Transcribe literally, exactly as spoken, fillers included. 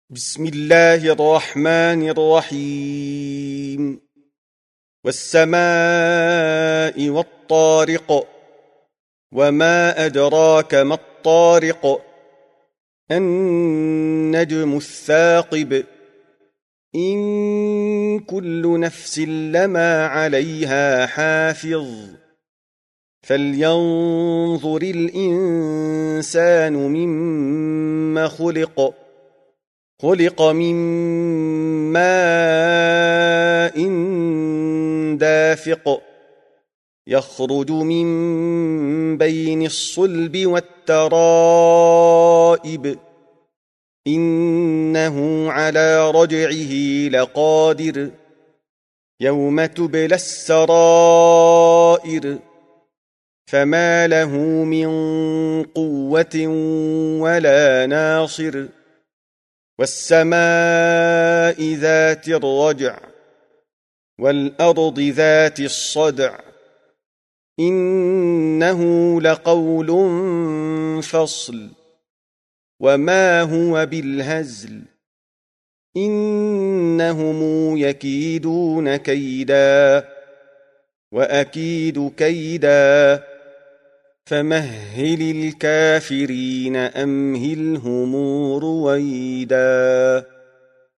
بسم الله الرحمن الرحيم والسماء والطارق وما أدراك ما الطارق النجم الثاقب إن كل نفس لما عليها حافظ فلينظر الإنسان مما خلق خلق من ماء دافق يخرج من بين الصلب والترائب إنه على رجعه لقادر يوم تبلى السرائر فما له من قوة ولا ناصر والسماء ذات الرجع والأرض ذات الصدع إنه لقول فصل وما هو بالهزل إنهم يكيدون كيدا وأكيد كيدا فمهل الكافرين أمهلهم رويدا.